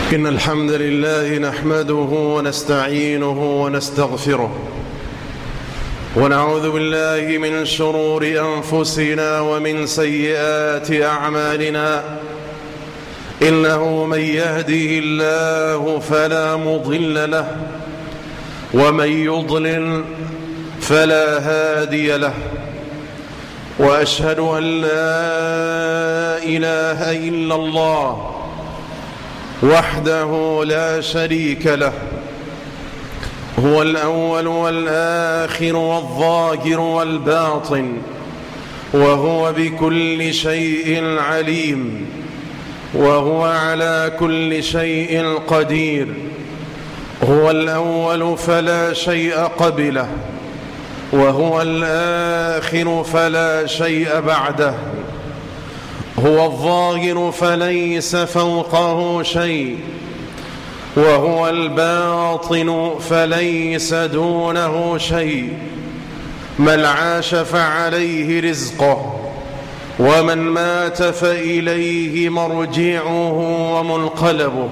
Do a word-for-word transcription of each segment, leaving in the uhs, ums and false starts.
إن الحمد لله نحمده ونستعينه ونستغفره ونعوذ بالله من شرور أنفسنا ومن سيئات أعمالنا. إنه من يهده الله فلا مضل له ومن يضلل فلا هادي له، وأشهد أن لا إله إلا الله وحده لا شريك له، هو الأول والآخر والظاهر والباطن، وهو بكل شيء عليم، وهو على كل شيء قدير. هو الأول فلا شيء قبله، وهو الآخر فلا شيء بعده، هو الظاهر فليس فوقه شيء، وهو الباطن فليس دونه شيء. من عاش فعليه رزقه، ومن مات فإليه مرجعه ومنقلبه.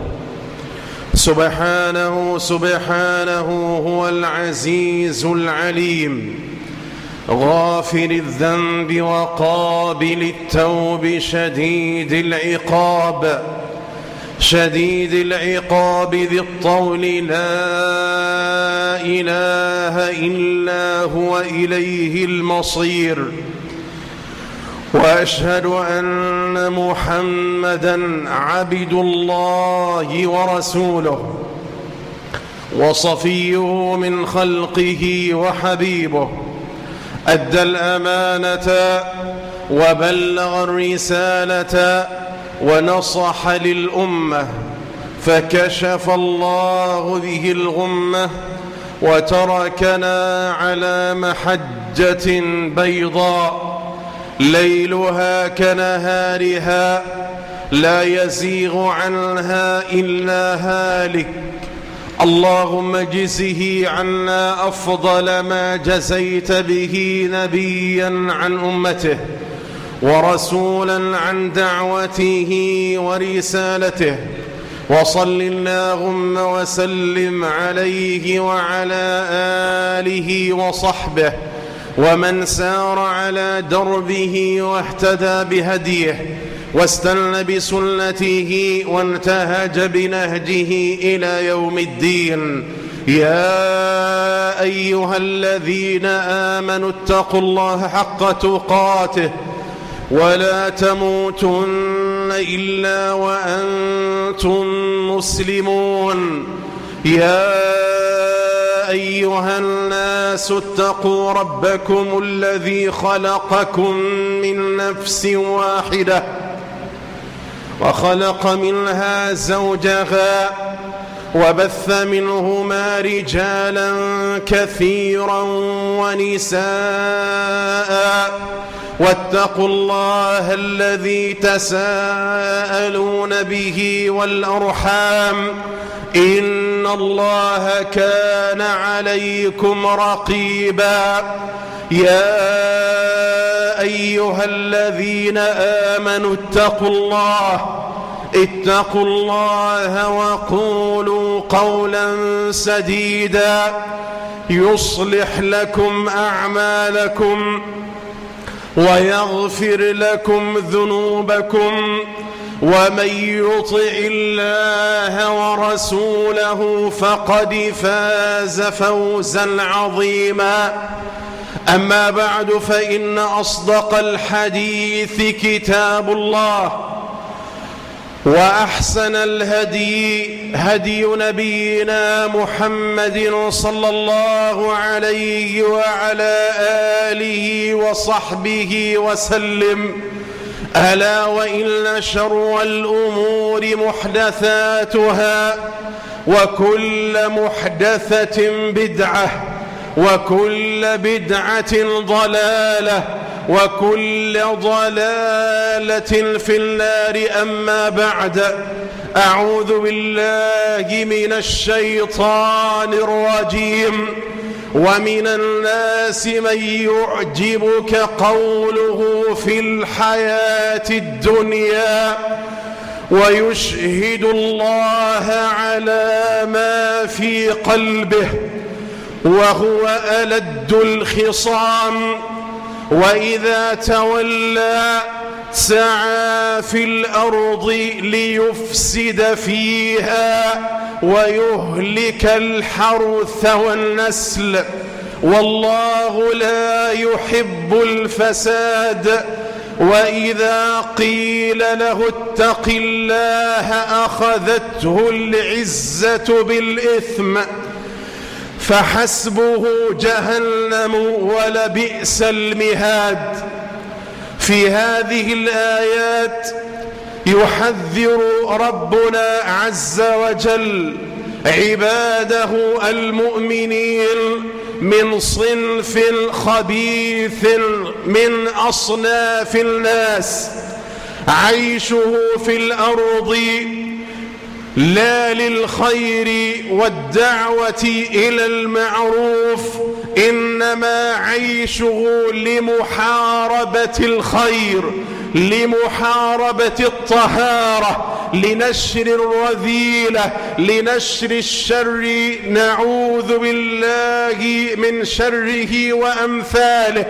سبحانه سبحانه هو العزيز العليم، غافر الذنب وقابل التوب، شديد العقاب شديد العقاب ذي الطول، لا إله إلا هو إليه المصير. وأشهد أن محمدًا عبد الله ورسوله، وصفيه من خلقه وحبيبه، أدى الأمانة وبلغ الرسالة ونصح للأمة، فكشف الله به الغمة، وتركنا على محجة بيضاء ليلها كنهارها، لا يزيغ عنها إلا هالك. اللهم اجزه عنا أفضل ما جزيت به نبيا عن أمته، ورسولا عن دعوته ورسالته. وصل اللهم وسلم عليه وعلى آله وصحبه ومن سار على دربه واهتدى بهديه واستنى بسنته وانتهج بنهجه إلى يوم الدين. يا أيها الذين آمنوا اتقوا الله حق تقاته ولا تموتن إلا وأنتم مسلمون. يا أيها الناس اتقوا ربكم الذي خلقكم من نفس واحدة، وخلق منها زوجها، وبث منهما رجالا كثيرا ونساء. واتقوا الله الذي تساءلون به والأرحام، إن الله كان عليكم رقيبا. يا أيها الذين آمنوا اتقوا الله اتقوا الله وقولوا قولا سديدا يصلح لكم أعمالكم ويغفر لكم ذنوبكم، ومن يطع الله ورسوله فقد فاز فوزا عظيما. أما بعد، فإن أصدق الحديث كتاب الله، وأحسن الهدي هدي نبينا محمد صلى الله عليه وعلى آله وصحبه وسلم. ألا وإن شر الأمور محدثاتها، وكل محدثة بدعة، وكل بدعة ضلالة، وكل ضلالة في النار. أما بعد، أعوذ بالله من الشيطان الرجيم. ومن الناس من يعجبك قوله في الحياة الدنيا ويشهد الله على ما في قلبه وهو ألد الخصام، وإذا تولى سعى في الأرض ليفسد فيها ويهلك الحرث والنسل، والله لا يحب الفساد. وإذا قيل له اتق الله أخذته العزة بالإثم فحسبه جهنم ولبئس المهاد. في هذه الآيات يحذر ربنا عز وجل عباده المؤمنين من صنف خبيث من أصناف الناس عيشه في الأرض لا للخير والدعوة إلى المعروف، إنما عيشه لمحاربة الخير، لمحاربة الطهارة، لنشر الرذيلة، لنشر الشر، نعوذ بالله من شره وأمثاله.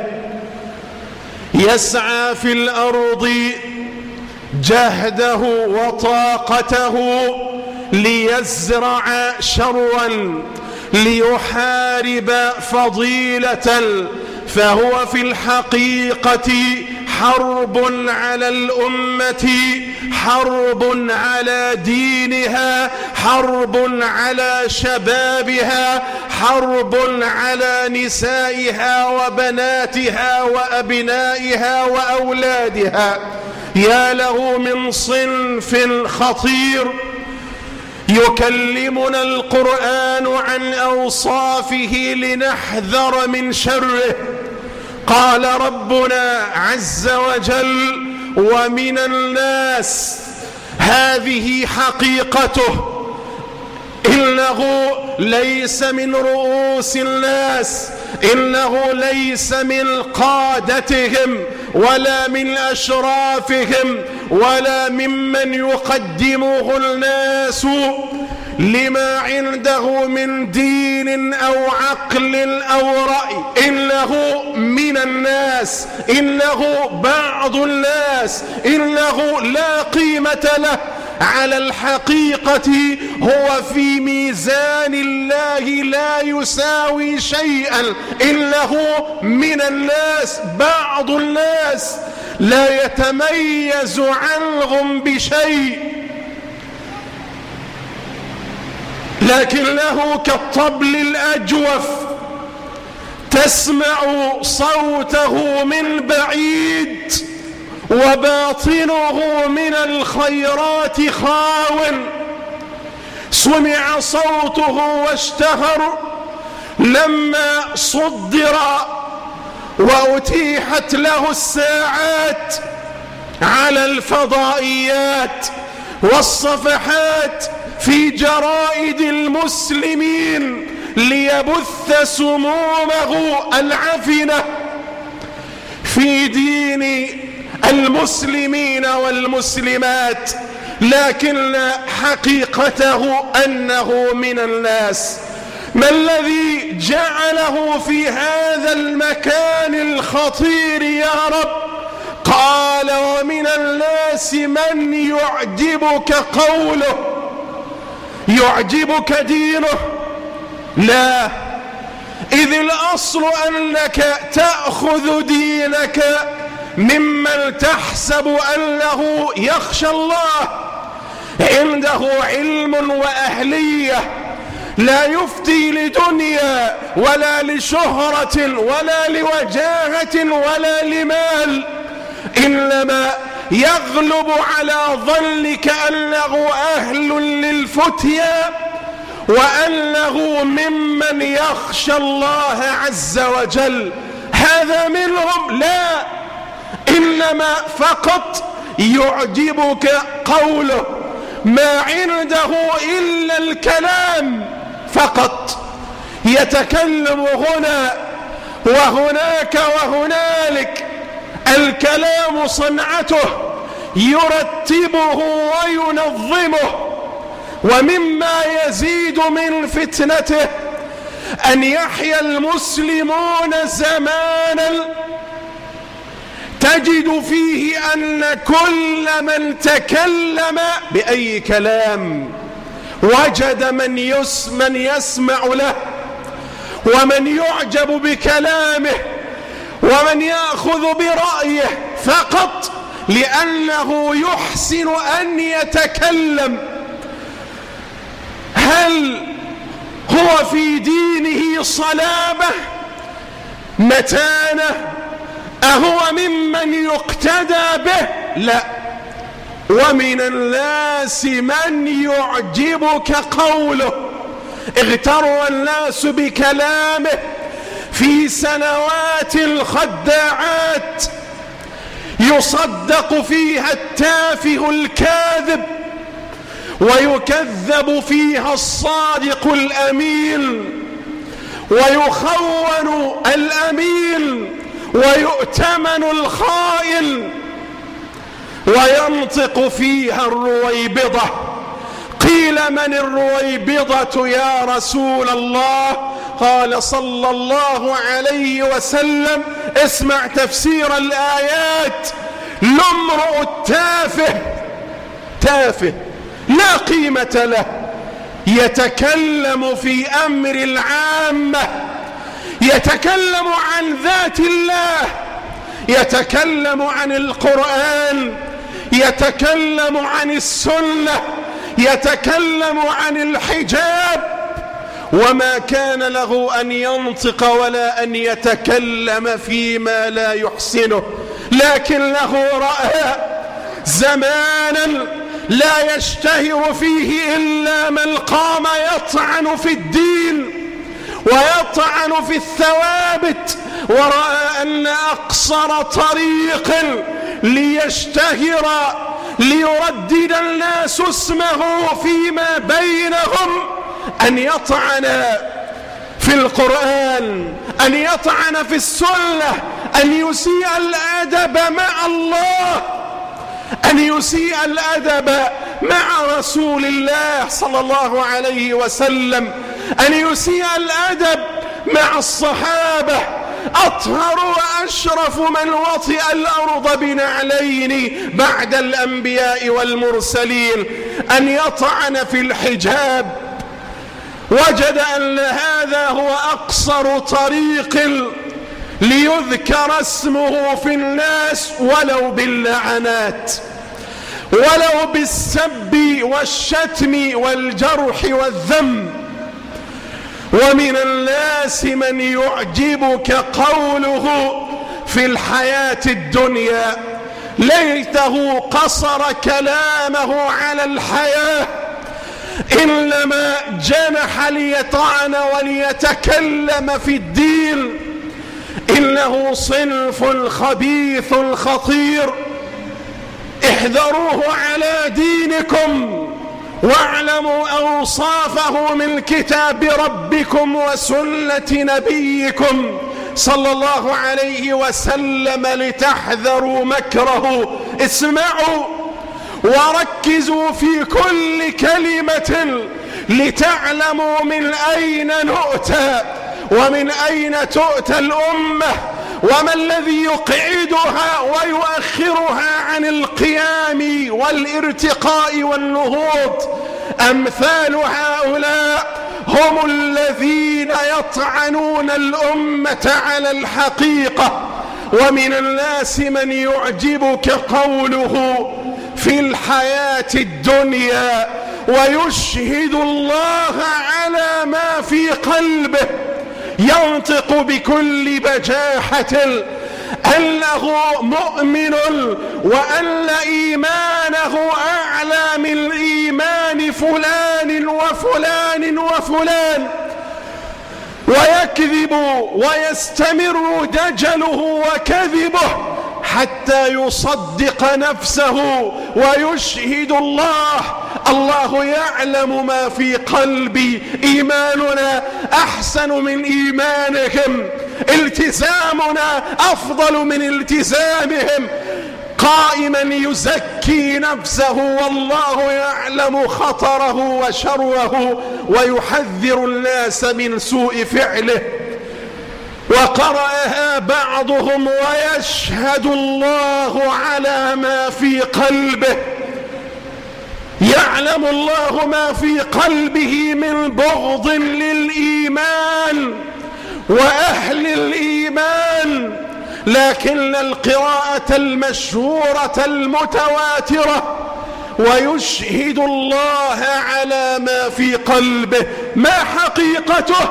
يسعى في الأرض جهده وطاقته ليزرع شرا، ليحارب فضيلة، فهو في الحقيقة حرب على الأمة، حرب على دينها، حرب على شبابها، حرب على نسائها وبناتها وأبنائها وأولادها. يا له من صنف خطير يكلمنا القرآن عن أوصافه لنحذر من شره. قال ربنا عز وجل: ومن الناس، هذه حقيقته، إنه ليس من رؤوس الناس، إنه ليس من قادتهم ولا من أشرافهم ولا ممن يقدمه الناس لما عنده من دين أو عقل أو رأي، إنه من الناس، إنه بعض الناس، إنه لا قيمة له. على الحقيقة هو في ميزان الله لا يساوي شيئا، إنه من الناس، بعض الناس لا يتميز عنهم بشيء، لكنه كالطبل الأجوف تسمع صوته من بعيد وباطنه من الخيرات خاو. سمع صوته واشتهر لما صدر وأتيحت له الساعات على الفضائيات والصفحات في جرائد المسلمين ليبث سمومه العفنة في دين المسلمين والمسلمات، لكن حقيقته أنه من الناس. ما الذي جعله في هذا المكان الخطير يا رب؟ قال: ومن الناس من يعجبك قوله، يعجبك دينه. لا، إذ الأصل أنك تأخذ دينك ممن تحسب أنه يخشى الله، عنده علم وأهلية، لا يفتي لدنيا ولا لشهرة ولا لوجاهة ولا لمال، إنما يغلب على ظنك أنه أهل للفتيا وأنه ممن يخشى الله عز وجل. هذا منهم لا، إنما فقط يعجبك قوله، ما عنده إلا الكلام فقط، يتكلم هنا وهناك وهنالك، الكلام صنعته، يرتبه وينظمه. ومما يزيد من فتنته أن يحيا المسلمون زمانا تجد فيه أن كل من تكلم بأي كلام وجد من, يس من يسمع له، ومن يعجب بكلامه، ومن يأخذ برأيه فقط لأنه يحسن أن يتكلم. هل هو في دينه صلابة متانة؟ أهو ممن يقتدى به؟ لا. ومن الناس من يعجبك قوله. اغتر الناس بكلامه في سنوات الخداعات يصدق فيها التافه الكاذب، ويكذب فيها الصادق الأمين، ويخون الأمين، ويؤتمن الخائن، وينطق فيها الرويبضة. قيل من الرويبضة يا رسول الله؟ قال صلى الله عليه وسلم: اسمع تفسير الآيات. لامرؤ التافه، تافه لا قيمة له، يتكلم في أمر العامة، يتكلم عن ذات الله، يتكلم عن القرآن، يتكلم عن السنة، يتكلم عن الحجاب، وما كان له أن ينطق ولا أن يتكلم فيما لا يحسنه، لكن له رأى زمانا لا يشتهر فيه إلا من قام يطعن في الدين ويطعن في الثوابت، ورأى أن أقصر طريق ليشتهر ليردد الناس اسمه فيما بينهم أن يطعن في القرآن، أن يطعن في السنة، أن يسيء الأدب مع الله، أن يسيء الأدب مع رسول الله صلى الله عليه وسلم، أن يسيء الأدب مع الصحابة أطهر وأشرف من وطئ الأرض بنعلين بعد الأنبياء والمرسلين، أن يطعن في الحجاب. وجد أن هذا هو أقصر طريق ليذكر اسمه في الناس ولو باللعنات، ولو بالسب والشتم والجرح والذم. ومن الناس من يعجبك قوله في الحياة الدنيا، ليته قصر كلامه على الحياة، إنما جنح ليطعن وليتكلم في الدين. إنه صنف خبيث خطير، احذروه على دينكم، واعلموا أوصافه من كتاب ربكم وسنة نبيكم صلى الله عليه وسلم لتحذروا مكره. اسمعوا وركزوا في كل كلمة لتعلموا من أين نؤتى ومن أين تؤتى الأمة، وما الذي يقعدها ويؤخرها عن القيام والارتقاء والنهوض. أمثال هؤلاء هم الذين يطعنون الأمة على الحقيقة. ومن الناس من يعجبك قوله في الحياة الدنيا ويشهد الله على ما في قلبه، ينطق بكل بجاحة أنه مؤمن وأن إيمانه أعلى من إيمان فلان وفلان وفلان، ويكذب ويستمر دجله وكذبه حتى يصدق نفسه ويشهد الله. الله يعلم ما في قلبي، إيماننا أحسن من إيمانهم، التزامنا أفضل من التزامهم، قائما يزكي نفسه والله يعلم خطره وشره ويحذر الناس من سوء فعله. وقرأها بعضهم ويشهد الله على ما في قلبه، يعلم الله ما في قلبه من بغض للإيمان وأهل الإيمان، لكن القراءة المشهورة المتواترة ويشهد الله على ما في قلبه. ما حقيقته؟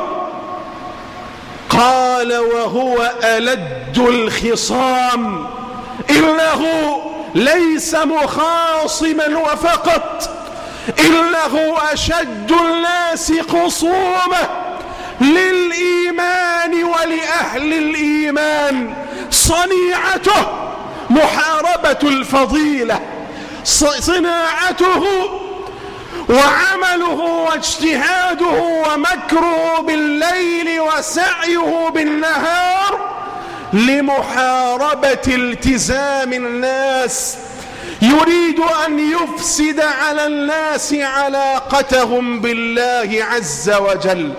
قال وهو ألد الخصام، إنه ليس مخاصما وفقط، إنه أشد الناس خصومة للإيمان ولأهل الإيمان. صنيعته محاربة الفضيلة، صناعته وعمله واجتهاده ومكره بالليل وسعيه بالنهار لمحاربة التزام الناس، يريد أن يفسد على الناس علاقتهم بالله عز وجل.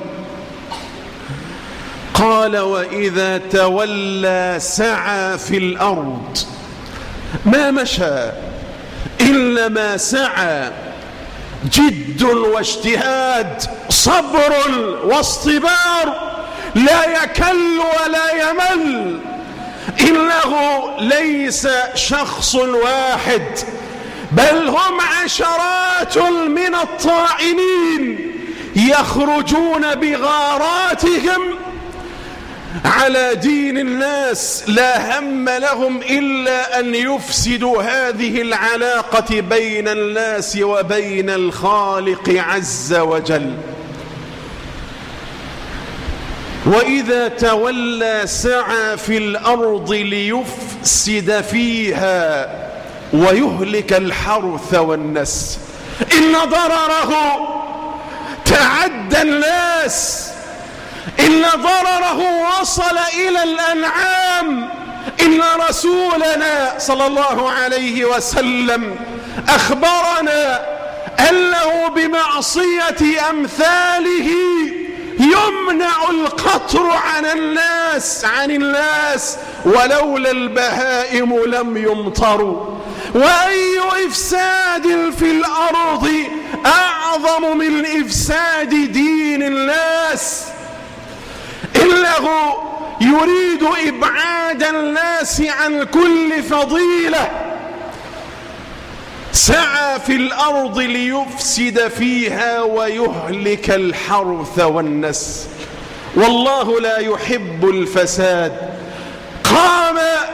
قال وإذا تولى سعى في الأرض، ما مشى إلا ما سعى، جد واجتهاد، صبر واصطبار، لا يكل ولا يمل. إنه ليس شخص واحد، بل هم عشرات من الطاعنين يخرجون بغاراتهم على دين الناس، لا هم لهم إلا أن يفسدوا هذه العلاقة بين الناس وبين الخالق عز وجل. وإذا تولى سعى في الأرض ليفسد فيها ويهلك الحرث والنسل. إن ضرره تعدى الناس، إن ضرره وصل إلى الأنعام. إن رسولنا صلى الله عليه وسلم أخبرنا أنه بمعصية أمثاله يمنع القطر عن الناس عن الناس ولولا البهائم لم يمطروا. وأي إفساد في الأرض أعظم من إفساد دين الناس؟ إنه يريد إبعاد الناس عن كل فضيلة. سعى في الأرض ليفسد فيها ويهلك الحرث والنسل، والله لا يحب الفساد. قام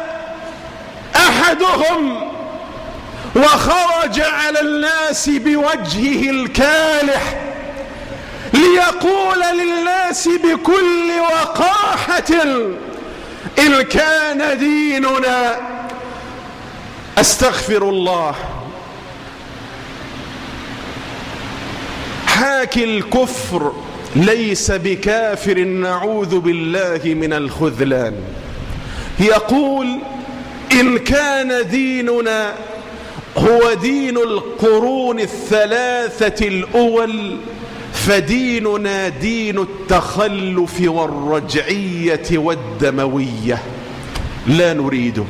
أحدهم وخرج على الناس بوجهه الكالح ليقول للناس بكل وقاحة إن كان ديننا، أستغفر الله، حاكي الكفر ليس بكافر، نعوذ بالله من الخذلان، يقول إن كان ديننا هو دين القرون الثلاثة الأول فديننا دين التخلف والرجعية والدموية، لا نريده.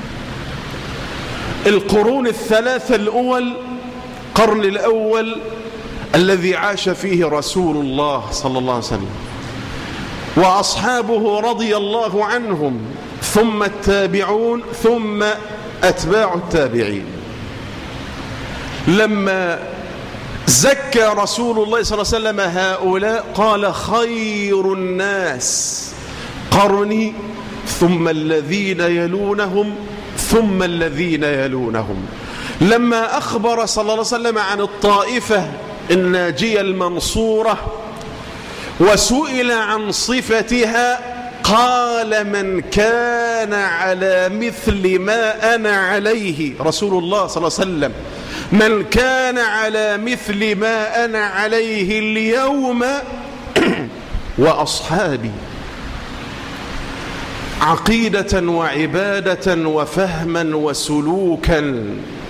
القرون الثلاثة الأول، قرن الأول الذي عاش فيه رسول الله صلى الله عليه وسلم وأصحابه رضي الله عنهم، ثم التابعون، ثم أتباع التابعين. لما زكى رسول الله صلى الله عليه وسلم هؤلاء قال خير الناس قرني ثم الذين يلونهم ثم الذين يلونهم. لما أخبر صلى الله عليه وسلم عن الطائفة الناجية المنصورة وسئل عن صفتها قال من كان على مثل ما أنا عليه، رسول الله صلى الله عليه وسلم، من كان على مثل ما أنا عليه اليوم وأصحابي. عقيدة وعبادة وفهما وسلوكا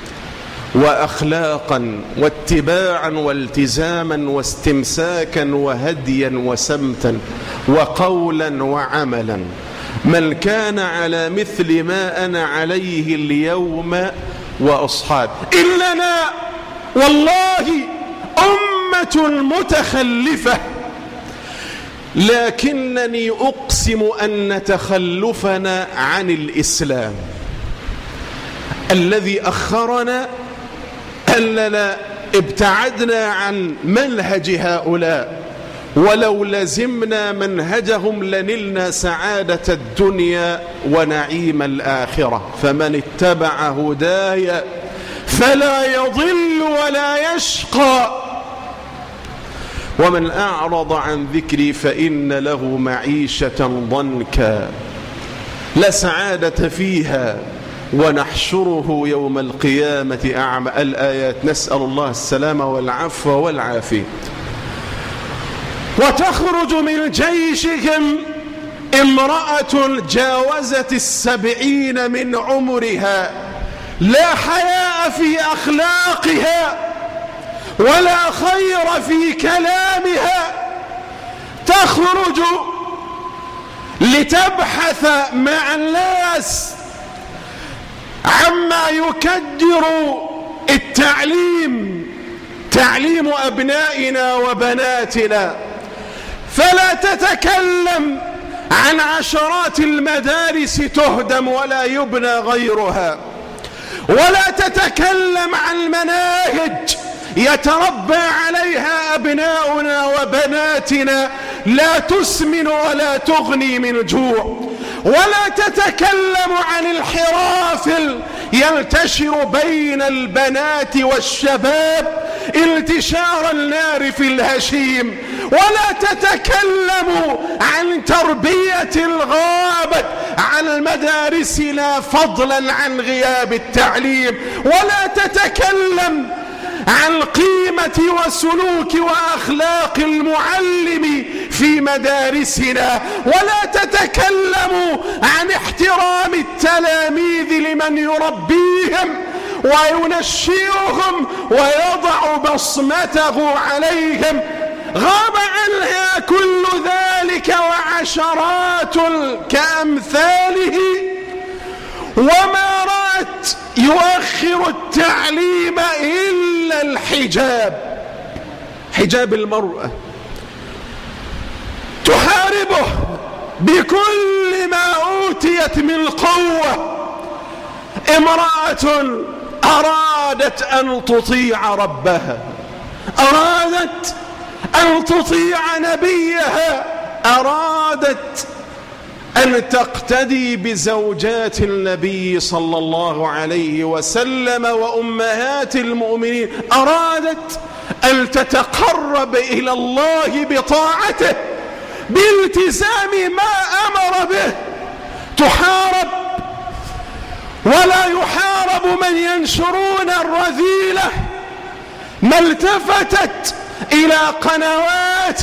وأخلاقا واتباعا والتزاما واستمساكا وهديا وسمتا وقولا وعملا. من كان على مثل ما أنا عليه اليوم وأصحابي. إننا والله أمة متخلفة، لكنني أقسم أن تخلفنا عن الإسلام الذي أخرنا أننا ابتعدنا عن منهج هؤلاء، ولو لزمنا منهجهم لنلنا سعادة الدنيا ونعيم الآخرة. فمن اتبع هداي فلا يضل ولا يشقى، ومن أعرض عن ذكري فإن له معيشة ضنكا لا سعادة فيها ونحشره يوم القيامة أعمى. الآيات. نسأل الله السلامة والعفو والعافية. وتخرج من جيشهم امرأة جاوزت السبعين من عمرها، لا حياء في أخلاقها ولا خير في كلامها، تخرج لتبحث مع الناس عما يكدر التعليم، تعليم أبنائنا وبناتنا، فلا تتكلم عن عشرات المدارس تهدم ولا يبنى غيرها، ولا تتكلم عن مناهج يتربى عليها أبناؤنا وبناتنا لا تسمن ولا تغني من جوع، ولا تتكلم عن الحراف ينتشر بين البنات والشباب انتشار النار في الهشيم، ولا تتكلم عن تربية الغابة عن مدارسنا فضلا عن غياب التعليم، ولا تتكلم عن قيمة وسلوك وأخلاق المعلم في مدارسنا، ولا تتكلم عن احترام التلاميذ لمن يربيهم وينشئهم ويضع بصمته عليهم. غاب عنها كل ذلك وعشرات كأمثاله، وما رأت يؤخر التعليم إلا الحجاب، حجاب المرأة، تحاربه بكل ما أوتيت من قوة. امرأة أرادت أن تطيع ربها، أرادت أن تطيع نبيها، أرادت أن تقتدي بزوجات النبي صلى الله عليه وسلم وأمهات المؤمنين، أرادت أن تتقرب إلى الله بطاعته بالتزام ما أمر به، تحارب، ولا يحارب من ينشرون الرذيلة. ما التفتت إلى قنوات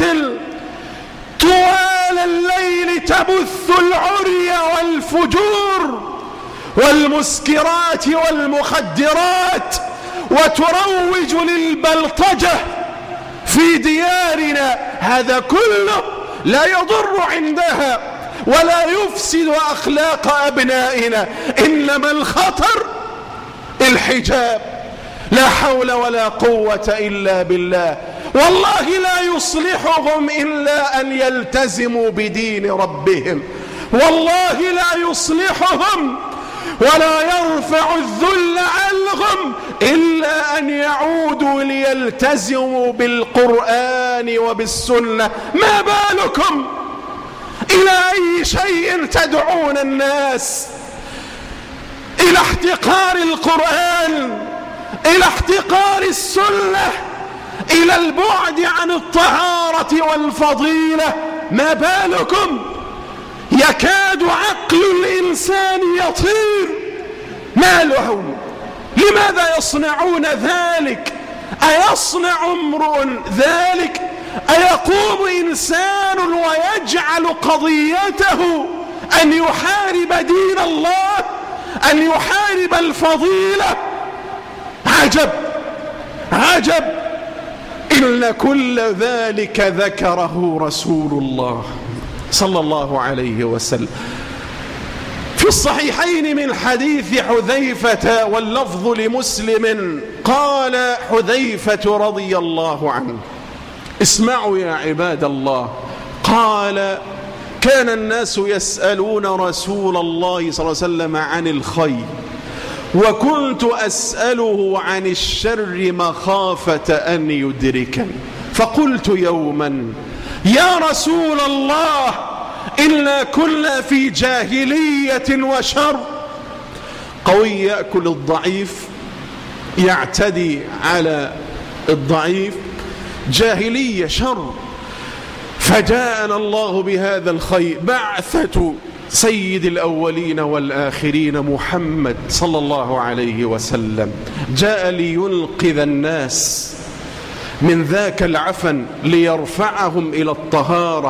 طوال الليل تبث العري والفجور والمسكرات والمخدرات وتروج للبلطجة في ديارنا، هذا كله لا يضر عندها ولا يفسد أخلاق أبنائنا، إنما الخطر الحجاب. لا حول ولا قوة إلا بالله. والله لا يصلحهم إلا أن يلتزموا بدين ربهم، والله لا يصلحهم ولا يرفع الذل عنهم إلا أن يعودوا ليلتزموا بالقرآن وبالسنة. ما بالكم إلى أي شيء تدعون الناس؟ إلى احتقار القرآن، إلى احتقار السنة، إلى البعد عن الطهارة والفضيلة. ما بالكم يكاد عقل الإنسان يطير. ما لهم؟ لماذا يصنعون ذلك؟ أيصنع امرؤ ذلك؟ أيقوم إنسان ويجعل قضيته أن يحارب دين الله، أن يحارب الفضيلة. عجب عجب، إن كل ذلك ذكره رسول الله صلى الله عليه وسلم. في الصحيحين من حديث حذيفة واللفظ لمسلم، قال حذيفة رضي الله عنه: اسمعوا يا عباد الله، قال: كان الناس يسألون رسول الله صلى الله عليه وسلم عن الخير، وكنت أسأله عن الشر مخافة أن يدركني، فقلت يوما: يا رسول الله، إنا كنا في جاهلية وشر. قوي يأكل الضعيف، يعتدي على الضعيف، جاهلية شر. فجاءنا الله بهذا الخير، بعثة سيد الأولين والآخرين محمد صلى الله عليه وسلم، جاء لينقذ الناس من ذاك العفن، ليرفعهم إلى الطهارة.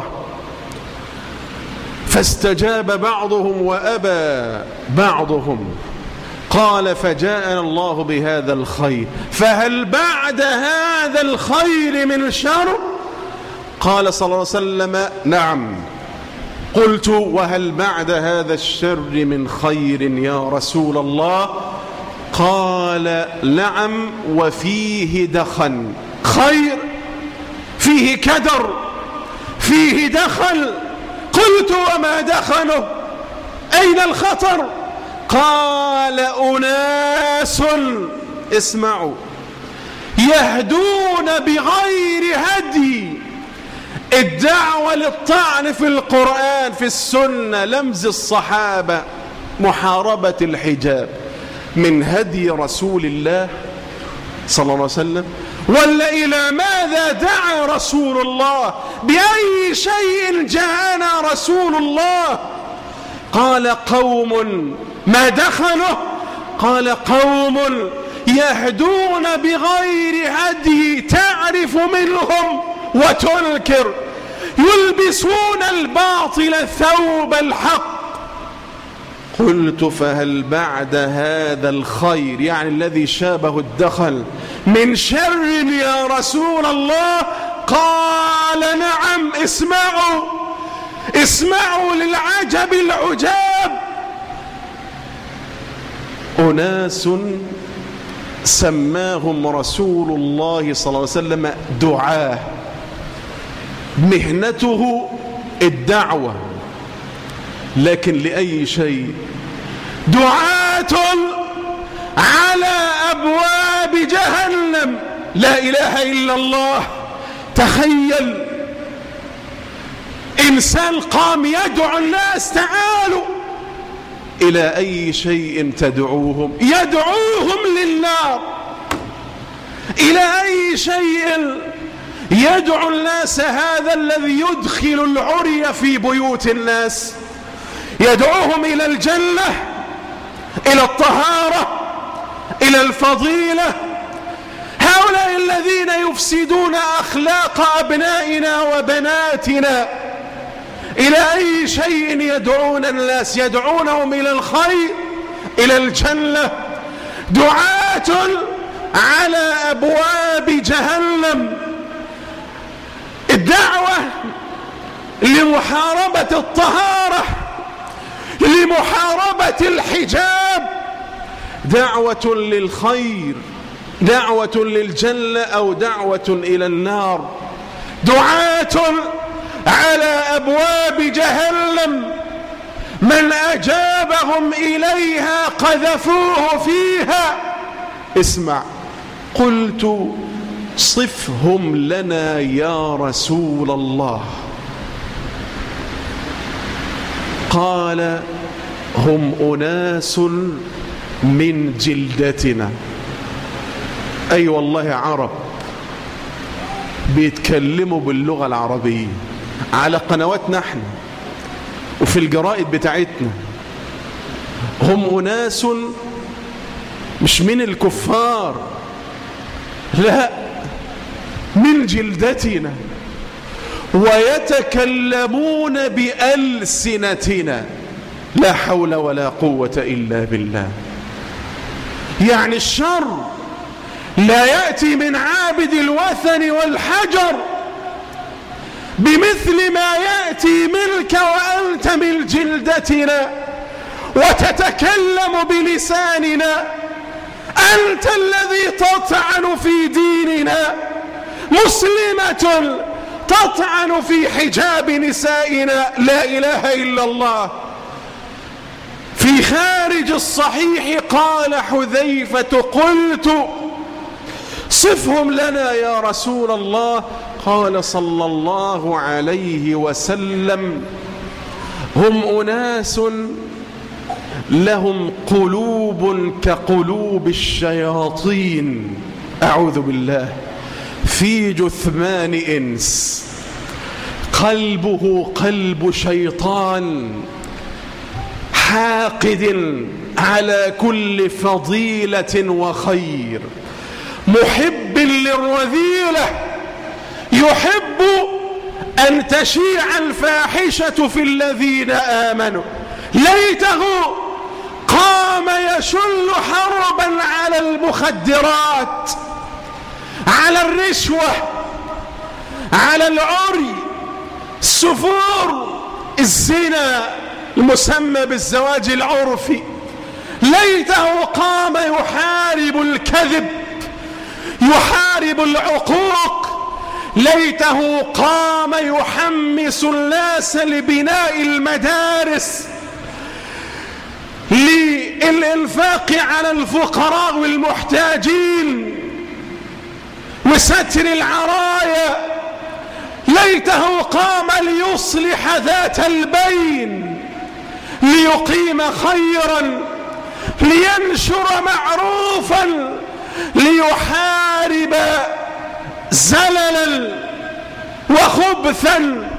فاستجاب بعضهم وأبى بعضهم. قال: فجاءنا الله بهذا الخير، فهل بعد هذا الخير من شر؟ قال صلى الله عليه وسلم: نعم. قلت: وهل بعد هذا الشر من خير يا رسول الله؟ قال: نعم، وفيه دخن. خير فيه كدر، فيه دخل. قلت: وما دخنه؟ أين الخطر؟ قال: أناس، اسمعوا، يهدون بغير هدي. الدعوة للطعن في القرآن، في السنة، لمز الصحابة، محاربة الحجاب، من هدي رسول الله صلى الله عليه وسلم؟ ولا إلى ماذا دعا رسول الله؟ بأي شيء جاءنا رسول الله؟ قال: قوم ما دخله؟ قال: قوم يهدون بغير هدي، تعرف منهم وتنكر، يلبسون الباطل ثوب الحق. قلت: فهل بعد هذا الخير، يعني الذي شابه الدخل، من شر يا رسول الله؟ قال: نعم. اسمعوا اسمعوا للعجب العجاب. أناس سماهم رسول الله صلى الله عليه وسلم دعاة، مهنته الدعوة، لكن لأي شيء؟ دعاة على أبواب جهنم. لا إله إلا الله. تخيل إنسان قام يدعو الناس: تعالوا. إلى أي شيء تدعوهم؟ يدعوهم للنار. إلى أي شيء يدعو الناس هذا الذي يدخل العري في بيوت الناس؟ يدعوهم إلى الجنة، إلى الطهارة، إلى الفضيلة. هؤلاء الذين يفسدون أخلاق أبنائنا وبناتنا، إلى أي شيء يدعون الناس؟ يدعونهم إلى الخير، إلى الجنة. دعاة على أبواب جهنم. الدعوة لمحاربة الطهارة، لمحاربة الحجاب، دعوة للخير، دعوة للجنة، أو دعوة إلى النار. دعاة على أبواب جهنم، من أجابهم إليها قذفوه فيها. اسمع، قلت: صفهم لنا يا رسول الله. قال: هم أناس من جلدتنا. أي أيوة والله، عرب بيتكلموا باللغة العربية على قنواتنا احنا وفي الجرائد بتاعتنا. هم أناس مش من الكفار، لا، من جلدتنا، ويتكلمون بألسنتنا. لا حول ولا قوة إلا بالله. يعني الشر لا يأتي من عابد الوثن والحجر بمثل ما يأتي منك وأنت من جلدتنا وتتكلم بلساننا. أنت الذي تطعن في ديننا، مسلمة تطعن في حجاب نسائنا. لا إله إلا الله. في خارج الصحيح قال حذيفة: قلت صفهم لنا يا رسول الله. قال صلى الله عليه وسلم: هم أناس لهم قلوب كقلوب الشياطين، أعوذ بالله، في جثمان إنس، قلبه قلب شيطان، حاقد على كل فضيلة وخير، محب للرذيلة، يحب أن تشيع الفاحشة في الذين آمنوا. ليته قام يشل حربا على المخدرات، على الرشوة، على العري، السفور، الزنا المسمى بالزواج العرفي. ليته قام يحارب الكذب، يحارب العقوق. ليته قام يحمس الناس لبناء المدارس، للإنفاق على الفقراء والمحتاجين وستر العرايا. ليته قام ليصلح ذات البين، ليقيم خيرا، لينشر معروفا، ليحارب زللا وخبثا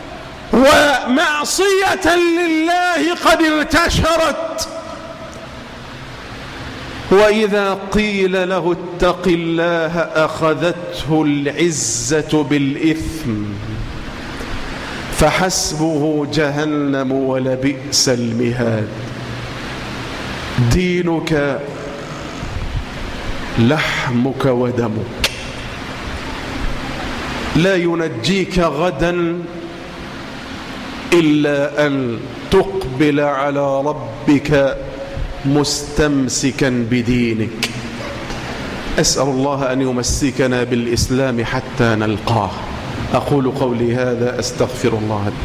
ومعصية لله قد انتشرت. وإذا قيل له اتق الله أخذته العزة بالإثم فحسبه جهنم ولبئس المهاد. دينك لحمك ودمك، لا ينجيك غدا إلا أن تقبل على ربك مستمسكا بدينك. أسأل الله أن يمسكنا بالإسلام حتى نلقاه. أقول قولي هذا، أستغفر الله لي.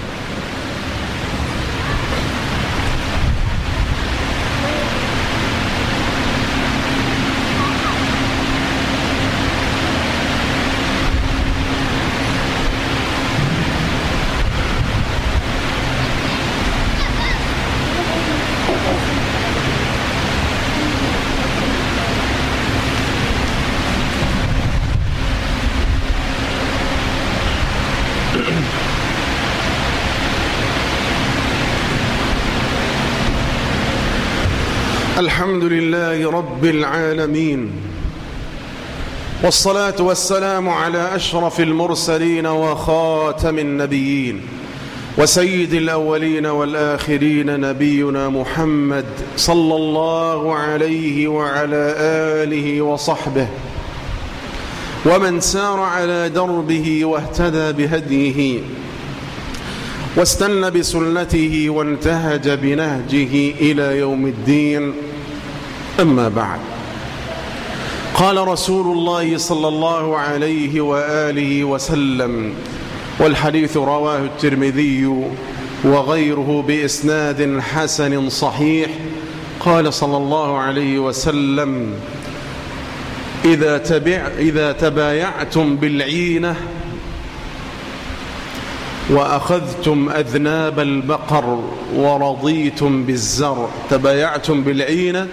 الحمد لله رب العالمين، والصلاة والسلام على أشرف المرسلين وخاتم النبيين وسيد الأولين والآخرين، نبينا محمد صلى الله عليه وعلى آله وصحبه ومن سار على دربه واهتدى بهديه واستنى بسنته وانتهج بنهجه إلى يوم الدين. أما بعد، قال رسول الله صلى الله عليه وآله وسلم، والحديث رواه الترمذي وغيره بإسناد حسن صحيح، قال صلى الله عليه وسلم: إذا, تبع إذا تبايعتم بالعينة وأخذتم أذناب البقر ورضيتم بالزرع. تبايعتم بالعينة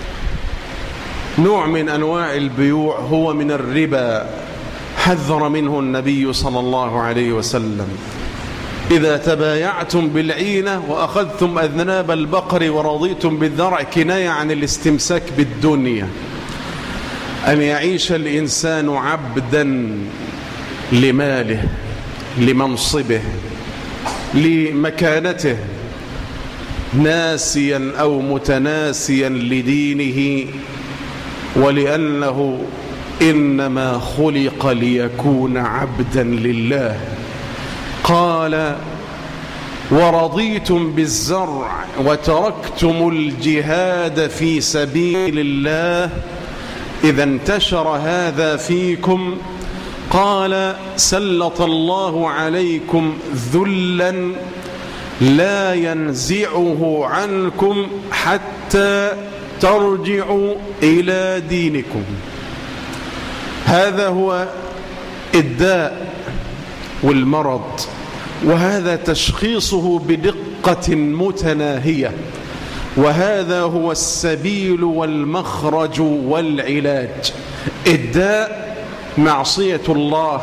نوع من أنواع البيوع، هو من الربا، حذر منه النبي صلى الله عليه وسلم. إذا تبايعتم بالعينة وأخذتم أذناب البقر ورضيتم بالذرع، كناية عن الاستمساك بالدنيا، أن يعيش الإنسان عبدا لماله، لمنصبه، لمكانته، ناسيا أو متناسيا لدينه، ولأنه إنما خلق ليكون عبدا لله. قال: ورضيتم بالزرع وتركتم الجهاد في سبيل الله إذا انتشر هذا فيكم، قال: سلط الله عليكم ذلا لا ينزعه عنكم حتى ترجعوا إلى دينكم. هذا هو الداء والمرض، وهذا تشخيصه بدقة متناهية، وهذا هو السبيل والمخرج والعلاج. الداء معصية الله،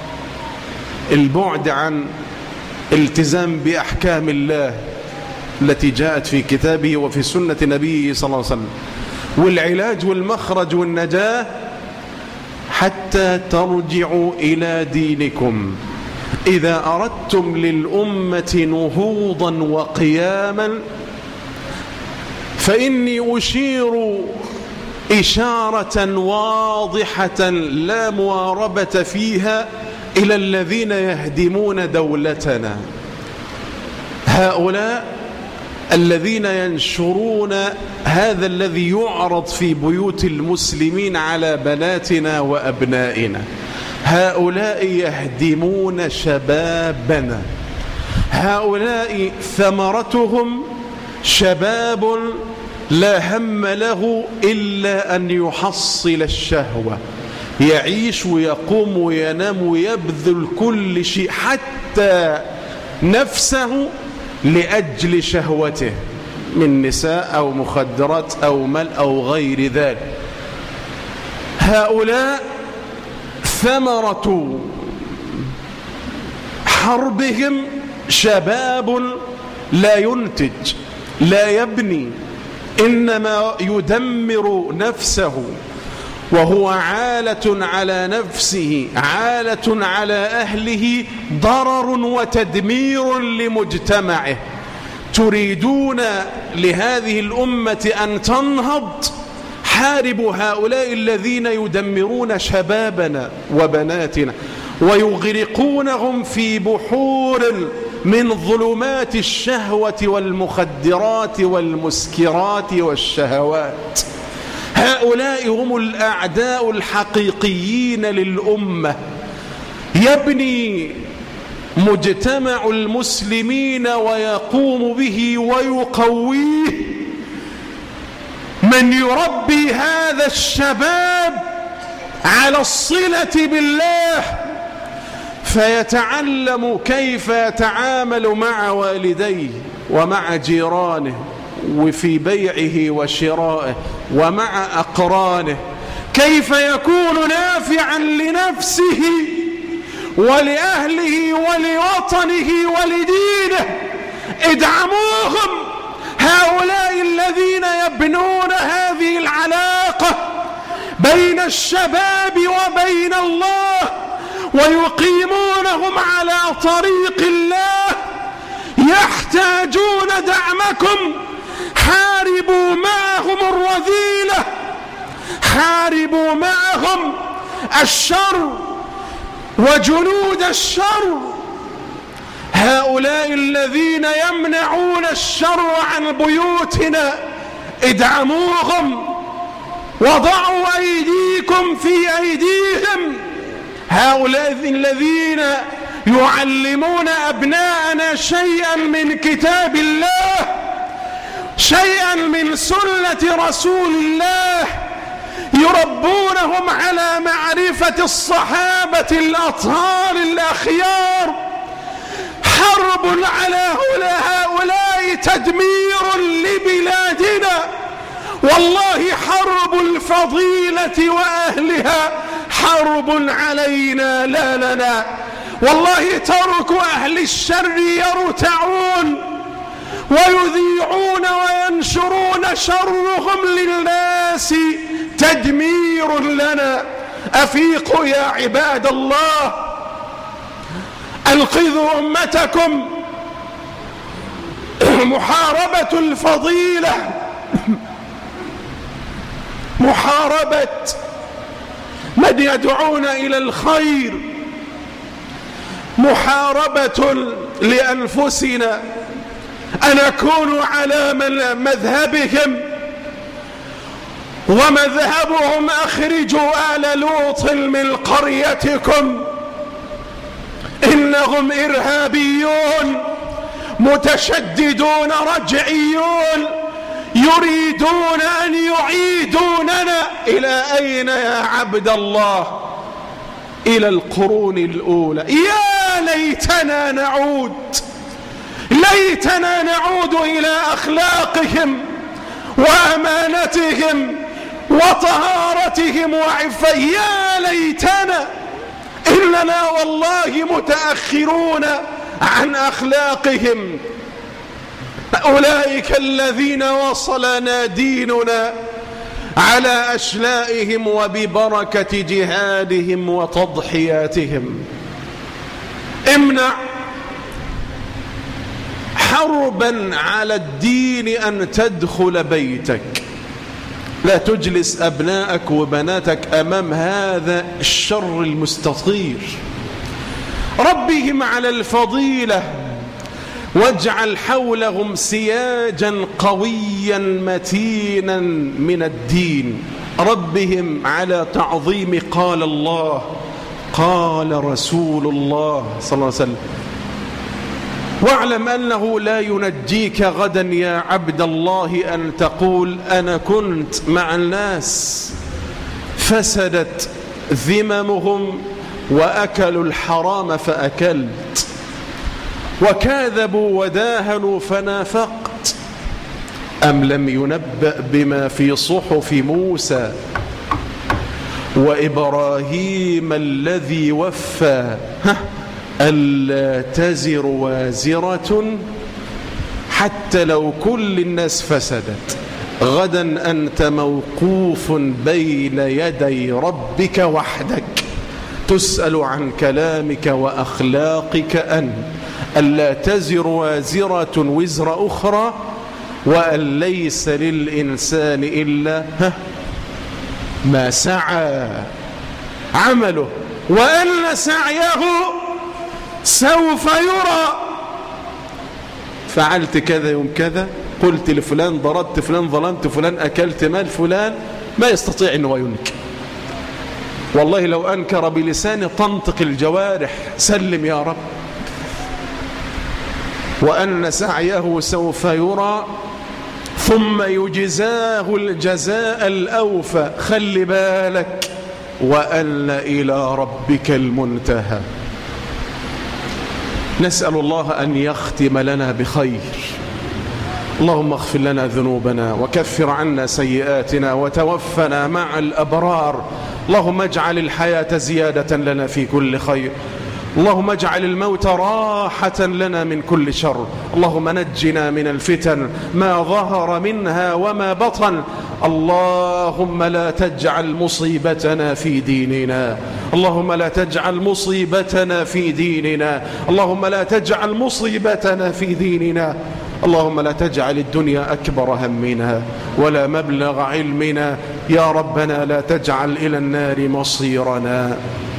البعد عن التزام بأحكام الله التي جاءت في كتابه وفي سنة نبيه صلى الله عليه وسلم، والعلاج والمخرج والنجاة حتى ترجعوا إلى دينكم. إذا أردتم للأمة نهوضا وقياما فإني أشير إشارة واضحة لا مواربة فيها إلى الذين يهدمون دولتنا، هؤلاء الذين ينشرون هذا الذي يعرض في بيوت المسلمين على بناتنا وأبنائنا. هؤلاء يهدمون شبابنا، هؤلاء ثمرتهم شباب لا هم له إلا أن يحصل الشهوة، يعيش ويقوم وينام ويبذل كل شيء حتى نفسه لأجل شهوته من نساء أو مخدرات أو مال أو غير ذلك. هؤلاء ثمرة حربهم شباب لا ينتج لا يبني، إنما يدمر نفسه، وهو عالة على نفسه، عالة على أهله، ضرر وتدمير لمجتمعه. تريدون لهذه الأمة أن تنهض؟ حاربوا هؤلاء الذين يدمرون شبابنا وبناتنا ويغرقونهم في بحور من ظلمات الشهوة والمخدرات والمسكرات والشهوات. هؤلاء هم الأعداء الحقيقيين للأمة. يبني مجتمع المسلمين ويقوم به ويقويه من يربي هذا الشباب على الصلة بالله، فيتعلم كيف يتعامل مع والديه ومع جيرانه وفي بيعه وشرائه ومع أقرانه، كيف يكون نافعا لنفسه ولأهله ولوطنه ولدينه. ادعموهم، هؤلاء الذين يبنون هذه العلاقة بين الشباب وبين الله ويقيمونهم على طريق الله، يحتاجون دعمكم. حاربوا معهم الرذيلة، حاربوا معهم الشر وجنود الشر. هؤلاء الذين يمنعون الشر عن بيوتنا ادعموهم، وضعوا أيديكم في أيديهم. هؤلاء الذين يعلمون أبناءنا شيئا من كتاب الله، شيئا من سنة رسول الله، يربونهم على معرفة الصحابة الأطهار الأخيار. حرب على هؤلاء تدمير لبلادنا، والله حرب الفضيلة وأهلها حرب علينا لا لنا. والله ترك أهل الشر يرتعون ويذيعون وينشرون شرهم للناس تدمير لنا. أفيقوا يا عباد الله، أنقذوا أمتكم ومحاربة الفضيلة، محاربة من يدعون إلى الخير، محاربة لأنفسنا أن نكون على مذهبهم، ومذهبهم أخرجوا آل لوط من قريتكم إنهم إرهابيون متشددون رجعيون يريدون أن يعيدوننا إلى أين يا عبد الله؟ إلى القرون الأولى. يا ليتنا نعود، ليتنا نعود إلى أخلاقهم وأمانتهم وطهارتهم وعفة. يا ليتنا، إننا والله متأخرون عن أخلاقهم. أولئك الذين وصلنا ديننا على أشلائهم وببركة جهادهم وتضحياتهم. امنع حربا على الدين أن تدخل بيتك، لا تجلس أبنائك وبناتك أمام هذا الشر المستطير. ربهم على الفضيلة، واجعل حولهم سياجا قويا متينا من الدين. ربهم على تعظيم قال الله قال رسول الله صلى الله عليه وسلم. واعلم أنه لا ينجيك غدا يا عبد الله أن تقول أنا كنت مع الناس فسدت ذممهم وأكلوا الحرام فأكلت، وكاذبوا وداهنوا فنافقت. أم لم ينبأ بما في صحف موسى وإبراهيم الذي وفى ألا تزر وازرة، حتى لو كل الناس فسدت غدا أنت موقوف بين يدي ربك وحدك، تسأل عن كلامك وأخلاقك أن ألا تزر وازرة وزر أخرى، وأن ليس للإنسان إلا ما سعى عمله، وأن سعيه سوف يرى. فعلت كذا يوم كذا، قلت لفلان، ضربت فلان، ظلمت فلان، أكلت مال فلان، ما يستطيع أنه ينكر. والله لو أنكر بلسانه تنطق الجوارح سلم يا رب. وأن سعيه سوف يرى ثم يجزاه الجزاء الأوفى. خلي بالك، وأن إلى ربك المنتهى. نسأل الله أن يختم لنا بخير. اللهم اغفر لنا ذنوبنا وكفر عنا سيئاتنا وتوفنا مع الأبرار. اللهم اجعل الحياة زيادة لنا في كل خير. اللهم اجعل الموت راحة لنا من كل شر. اللهم نجنا من الفتن ما ظهر منها وما بطن. اللهم لا تجعل مصيبتنا في ديننا. اللهم لا تجعل مصيبتنا في ديننا. اللهم لا تجعل مصيبتنا في ديننا. اللهم لا تجعل الدنيا أكبر همنا ولا مبلغ علمنا. يا ربنا لا تجعل إلى النار مصيرنا.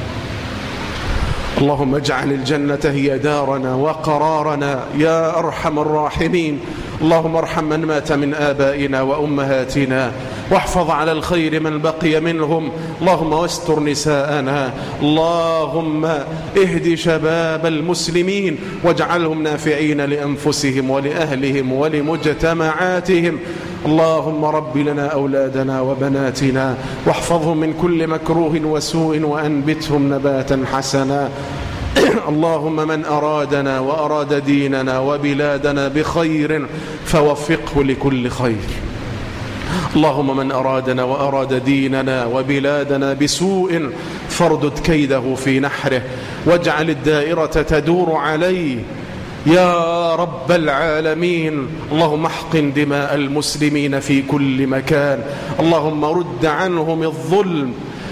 اللهم اجعل الجنة هي دارنا وقرارنا يا أرحم الراحمين. اللهم ارحم من مات من آبائنا وأمهاتنا، واحفظ على الخير من بقي منهم. اللهم واستر نساءنا. اللهم اهد شباب المسلمين واجعلهم نافعين لأنفسهم ولأهلهم ولمجتمعاتهم. اللهم رب لنا أولادنا وبناتنا واحفظهم من كل مكروه وسوء وأنبتهم نباتا حسنا. اللهم من أرادنا وأراد ديننا وبلادنا بخير فوفقه لكل خير. اللهم من أرادنا وأراد ديننا وبلادنا بسوء فاردد كيده في نحره واجعل الدائرة تدور عليه يا رب العالمين. اللهم احقن دماء المسلمين في كل مكان. اللهم رد عنهم الظلم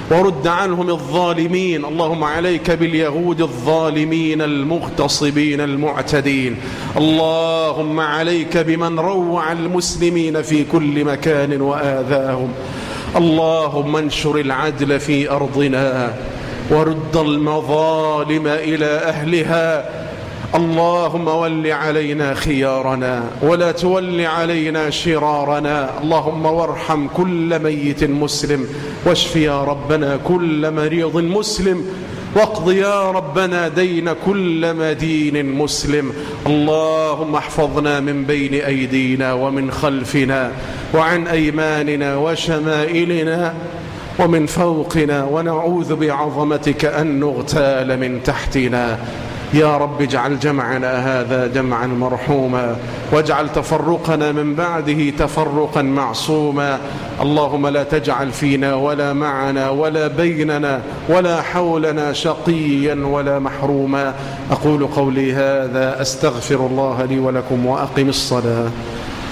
ورد عنهم الظالمين. اللهم عليك باليهود الظالمين المغتصبين المعتدين. اللهم عليك بمن روع المسلمين في كل مكان وآذاهم. اللهم انشر العدل في أرضنا ورد المظالم إلى أهلها. اللهم ول علينا خيارنا ولا تول علينا شرارنا. اللهم وارحم كل ميت مسلم، واشف يا ربنا كل مريض مسلم، واقض يا ربنا دين كل مدين مسلم. اللهم احفظنا من بين أيدينا ومن خلفنا وعن أيماننا وشمائلنا ومن فوقنا، ونعوذ بعظمتك أن نغتال من تحتنا. يا رب اجعل جمعنا هذا جمعا مرحوما، واجعل تفرقنا من بعده تفرقا معصوما. اللهم لا تجعل فينا ولا معنا ولا بيننا ولا حولنا شقيا ولا محروما. أقول قولي هذا، أستغفر الله لي ولكم، وأقم الصلاة.